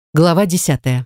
Глава 10.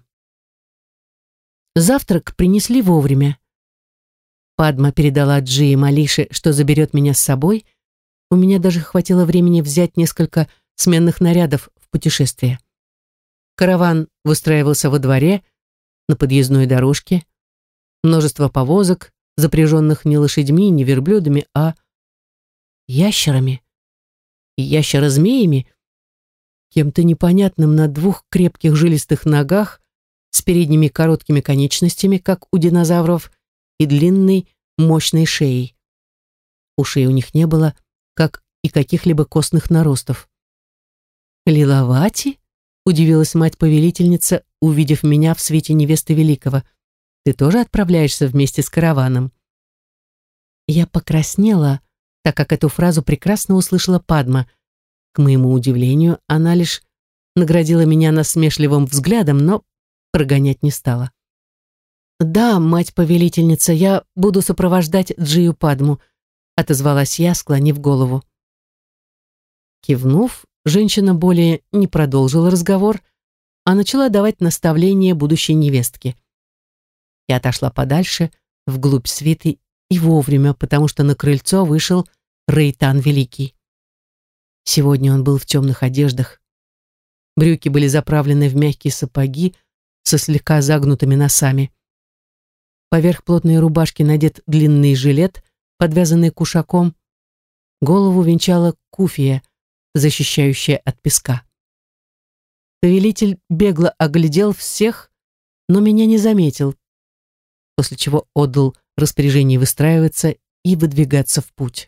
Завтрак принесли вовремя. Падма передала Джи и Малише, что заберет меня с собой. У меня даже хватило времени взять несколько сменных нарядов в путешествие. Караван выстраивался во дворе, на подъездной дорожке. Множество повозок, запряженных не лошадьми, не верблюдами, а ящерами. И ящерозмеями, кем-то непонятным на двух крепких жилистых ногах, с передними короткими конечностями, как у динозавров, и длинной, мощной шеей. Ушей у них не было, как и каких-либо костных наростов. «Лиловати?» — удивилась мать-повелительница, увидев меня в свете невесты Великого. «Ты тоже отправляешься вместе с караваном?» Я покраснела, так как эту фразу прекрасно услышала Падма. К моему удивлению, она лишь наградила меня насмешливым взглядом, но прогонять не стала. «Да, мать-повелительница, я буду сопровождать Джию Падму», отозвалась я, склонив голову. Кивнув, женщина более не продолжила разговор, а начала давать наставления будущей невестке. Я отошла подальше, вглубь свиты, и вовремя, потому что на крыльцо вышел Рейтан Великий. Сегодня он был в темных одеждах. Брюки были заправлены в мягкие сапоги со слегка загнутыми носами. Поверх плотной рубашки надет длинный жилет, подвязанный кушаком. Голову венчала куфия, защищающая от песка. Повелитель бегло оглядел всех, но меня не заметил, после чего отдал распоряжение выстраиваться и выдвигаться в путь.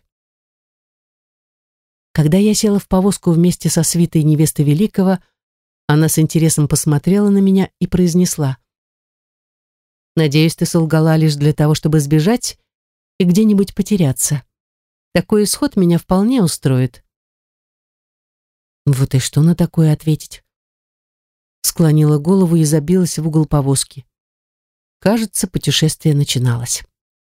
Когда я села в повозку вместе со свитой невесты Великого, она с интересом посмотрела на меня и произнесла: «Надеюсь, ты солгала лишь для того, чтобы сбежать и где-нибудь потеряться. Такой исход меня вполне устроит». Вот и что на такое ответить? Склонила голову и забилась в угол повозки. Кажется, путешествие начиналось.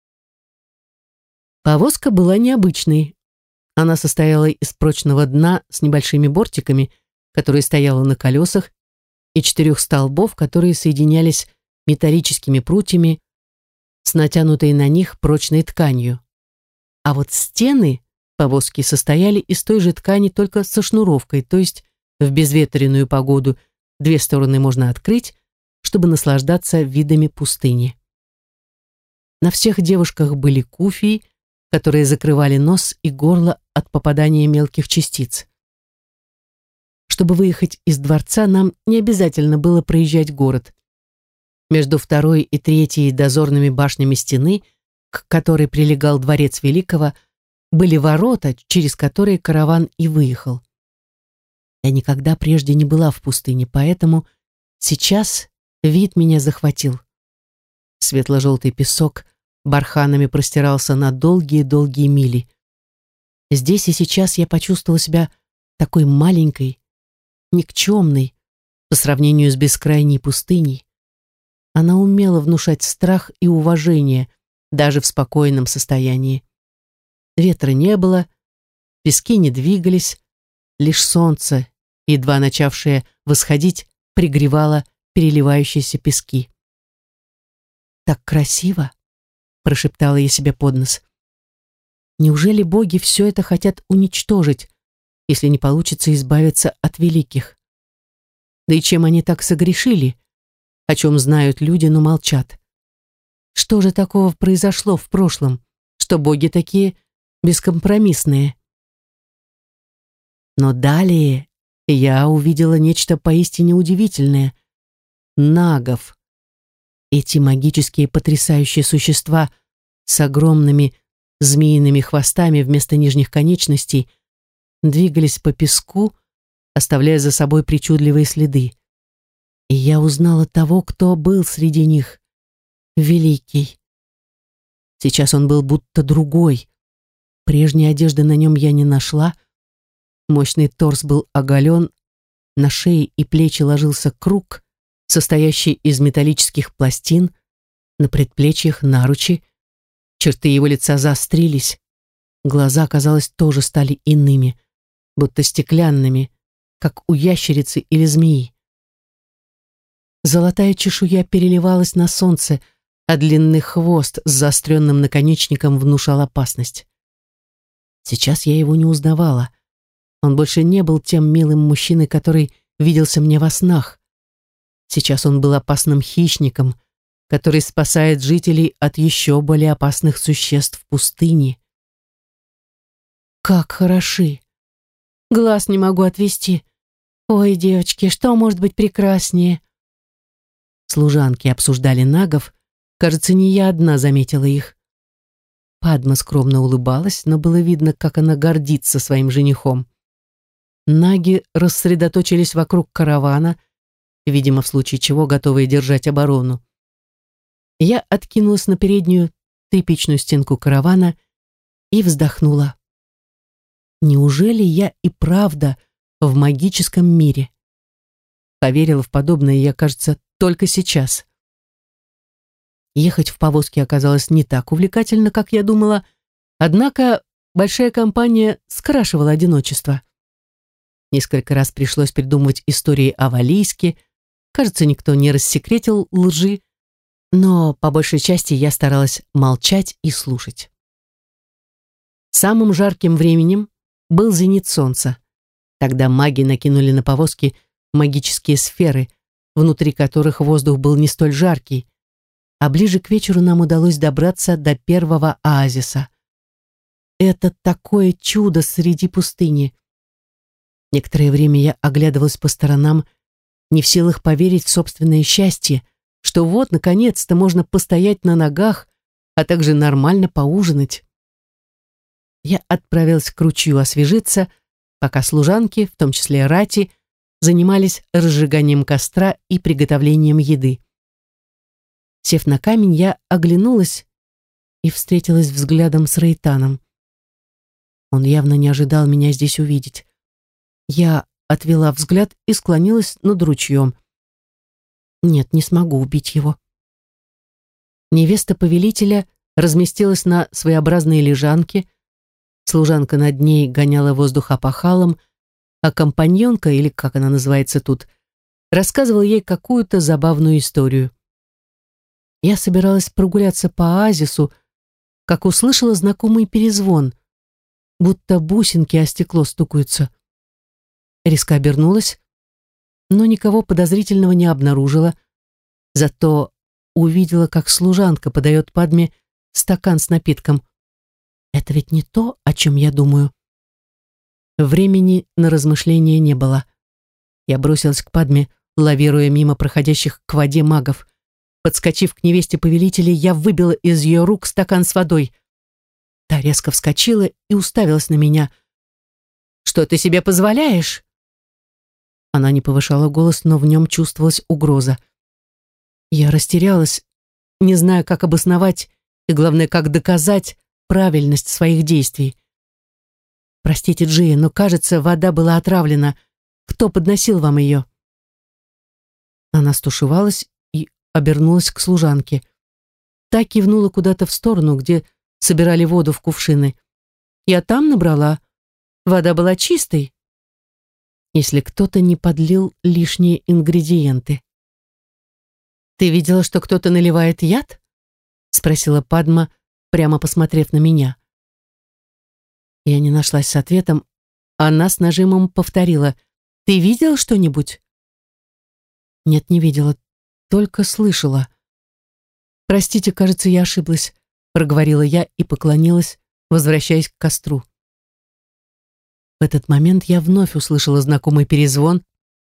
Повозка была необычной. Она состояла из прочного дна с небольшими бортиками, которые стояла на колесах, и 4 столбов, которые соединялись металлическими прутьями с натянутой на них прочной тканью. А вот стены повозки состояли из той же ткани, только со шнуровкой, то есть в безветренную погоду 2 стороны можно открыть, чтобы наслаждаться видами пустыни. На всех девушках были куфии, которые закрывали нос и горло от попадания мелких частиц. Чтобы выехать из дворца, нам не обязательно было проезжать город. Между 2-й и 3-й дозорными башнями стены, к которой прилегал дворец Великого, были ворота, через которые караван и выехал. Я никогда прежде не была в пустыне, поэтому сейчас вид меня захватил. Светло-желтый песок барханами простирался на долгие-долгие мили. Здесь и сейчас я почувствовала себя такой маленькой, никчемной по сравнению с бескрайней пустыней. Она умела внушать страх и уважение даже в спокойном состоянии. Ветра не было, пески не двигались, лишь солнце, едва начавшее восходить, пригревало переливающиеся пески. «Так красиво!» — прошептала я себе под нос. «Неужели боги все это хотят уничтожить, если не получится избавиться от великих? Да и чем они так согрешили, о чем знают люди, но молчат? Что же такого произошло в прошлом, что боги такие бескомпромиссные?» Но далее я увидела нечто поистине удивительное. Нагов. Эти магические потрясающие существа с огромными змеиными хвостами вместо нижних конечностей двигались по песку, оставляя за собой причудливые следы. И я узнала того, кто был среди них. Великий. Сейчас он был будто другой. Прежней одежды на нем я не нашла. Мощный торс был оголен, на шее и плечи ложился круг, состоящий из металлических пластин, на предплечьях наручи. Черты его лица заострились. Глаза, казалось, тоже стали иными, будто стеклянными, как у ящерицы или змеи. Золотая чешуя переливалась на солнце, а длинный хвост с заостренным наконечником внушал опасность. Сейчас я его не узнавала. Он больше не был тем милым мужчиной, который виделся мне во снах. Сейчас он был опасным хищником, который спасает жителей от еще более опасных существ пустыни. Как хороши! Глаз не могу отвести. Ой, девочки, что может быть прекраснее? Служанки обсуждали нагов. Кажется, не я одна заметила их. Падма скромно улыбалась, но было видно, как она гордится своим женихом. Наги рассредоточились вокруг каравана, видимо, в случае чего готовые держать оборону. Я откинулась на переднюю тряпичную стенку каравана и вздохнула. Неужели я и правда в магическом мире? Поверила в подобное я, кажется, только сейчас. Ехать в повозке оказалось не так увлекательно, как я думала, однако большая компания скрашивала одиночество. Несколько раз пришлось придумывать истории о Валийске, кажется, никто не рассекретил лжи, но по большей части я старалась молчать и слушать. Самым жарким временем был зенит солнца. Тогда маги накинули на повозки магические сферы, внутри которых воздух был не столь жаркий, а ближе к вечеру нам удалось добраться до первого оазиса. Это такое чудо среди пустыни. Некоторое время я оглядывалась по сторонам, не в силах поверить в собственное счастье, что вот, наконец-то, можно постоять на ногах, а также нормально поужинать. Я отправилась к ручью освежиться, пока служанки, в том числе рати, занимались разжиганием костра и приготовлением еды. Сев на камень, я оглянулась и встретилась взглядом с Рейтаном. Он явно не ожидал меня здесь увидеть. Я отвела взгляд и склонилась над ручьем. Нет, не смогу убить его. Невеста повелителя разместилась на своеобразной лежанке, служанка над ней гоняла воздух опахалом, а компаньонка, или как она называется тут, рассказывала ей какую-то забавную историю. Я собиралась прогуляться по оазису, как услышала знакомый перезвон, будто бусинки о стекло стукаются. Резко обернулась, но никого подозрительного не обнаружила, зато увидела, как служанка подает Падме стакан с напитком. Это ведь не то, о чем я думаю. Времени на размышления не было. Я бросилась к Падме, лавируя мимо проходящих к воде магов. Подскочив к невесте повелителя, я выбила из ее рук стакан с водой. Та резко вскочила и уставилась на меня. «Что ты себе позволяешь?» Она не повышала голос, но в нем чувствовалась угроза. Я растерялась, не зная, как обосновать и, главное, как доказать правильность своих действий. «Простите, Джия, но, кажется, вода была отравлена. Кто подносил вам ее?» Она стушевалась и обернулась к служанке. Та кивнула куда-то в сторону, где собирали воду в кувшины. «Я там набрала. Вода была чистой, если кто-то не подлил лишние ингредиенты». «Ты видела, что кто-то наливает яд?» — спросила Падма, прямо посмотрев на меня. Я не нашлась с ответом. Она с нажимом повторила: «Ты видел что-нибудь?» «Нет, не видела, только слышала». «Простите, кажется, я ошиблась», — проговорила я и поклонилась, возвращаясь к костру. В этот момент я вновь услышала знакомый перезвон,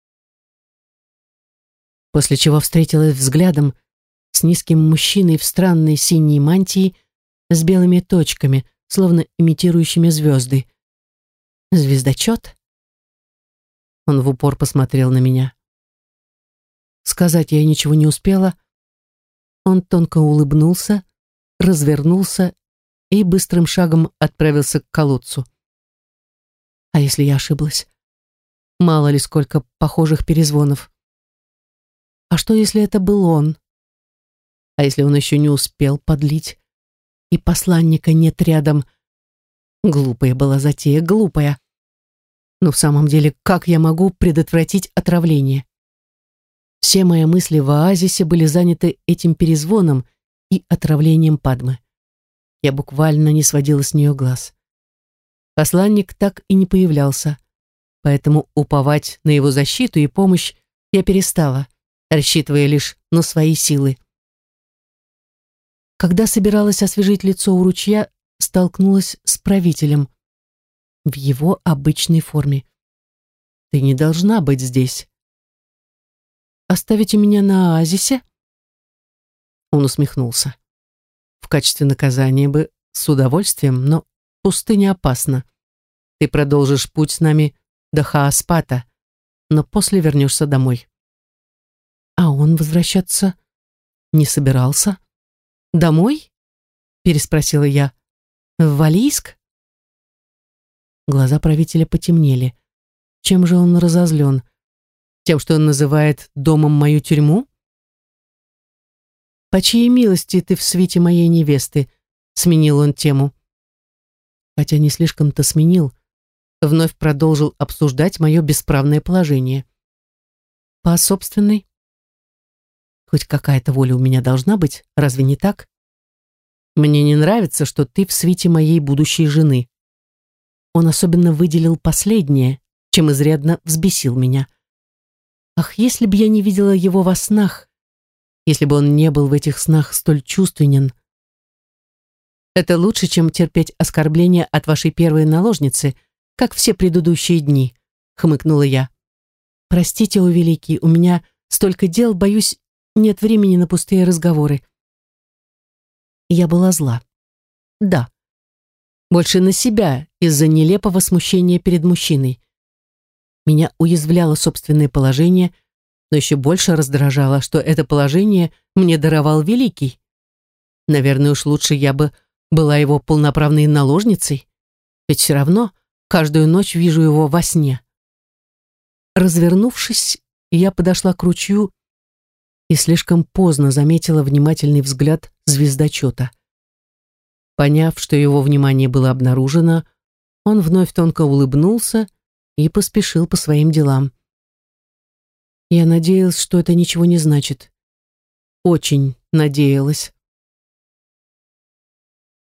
после чего встретилась взглядом с низким мужчиной в странной синей мантии с белыми точками, словно имитирующими звезды. «Звездочет?» Он в упор посмотрел на меня. Сказать я ничего не успела. Он тонко улыбнулся, развернулся и быстрым шагом отправился к колодцу. А если я ошиблась? Мало ли сколько похожих перезвонов. А что, если это был он? А если он еще не успел подлить? И посланника нет рядом? Глупая была затея, глупая. Но в самом деле, как я могу предотвратить отравление? Все мои мысли в оазисе были заняты этим перезвоном и отравлением Падмы. Я буквально не сводила с нее глаз. Посланник так и не появлялся, поэтому уповать на его защиту и помощь я перестала, рассчитывая лишь на свои силы. Когда собиралась освежить лицо у ручья, столкнулась с правителем в его обычной форме. «Ты не должна быть здесь». «Оставите меня на оазисе?» Он усмехнулся. «В качестве наказания бы с удовольствием, но пустыня опасна. Ты продолжишь путь с нами до Хааспата, но после вернешься домой». «А он возвращаться не собирался?» «Домой?» — переспросила я. «В Валийск?» Глаза правителя потемнели. Чем же он разозлен? Тем, что он называет домом мою тюрьму? «По чьей милости ты в свите моей невесты?» — сменил он тему. Хотя не слишком-то сменил, вновь продолжил обсуждать мое бесправное положение. «По собственной?» «Хоть какая-то воля у меня должна быть, разве не так? Мне не нравится, что ты в свите моей будущей жены». Он особенно выделил последнее, чем изрядно взбесил меня. Ах, если бы я не видела его во снах, если бы он не был в этих снах столь чувственен. «Это лучше, чем терпеть оскорбления от вашей первой наложницы, как все предыдущие дни», — хмыкнула я. «Простите, о великий, у меня столько дел, боюсь, нет времени на пустые разговоры». Я была зла. Да. Больше на себя из-за нелепого смущения перед мужчиной. Меня уязвляло собственное положение, но еще больше раздражало, что это положение мне даровал Великий. Наверное, уж лучше я бы была его полноправной наложницей, ведь все равно каждую ночь вижу его во сне. Развернувшись, я подошла к ручью и слишком поздно заметила внимательный взгляд звездочета. Поняв, что его внимание было обнаружено, он вновь тонко улыбнулся и поспешил по своим делам. Я надеялась, что это ничего не значит. Очень надеялась.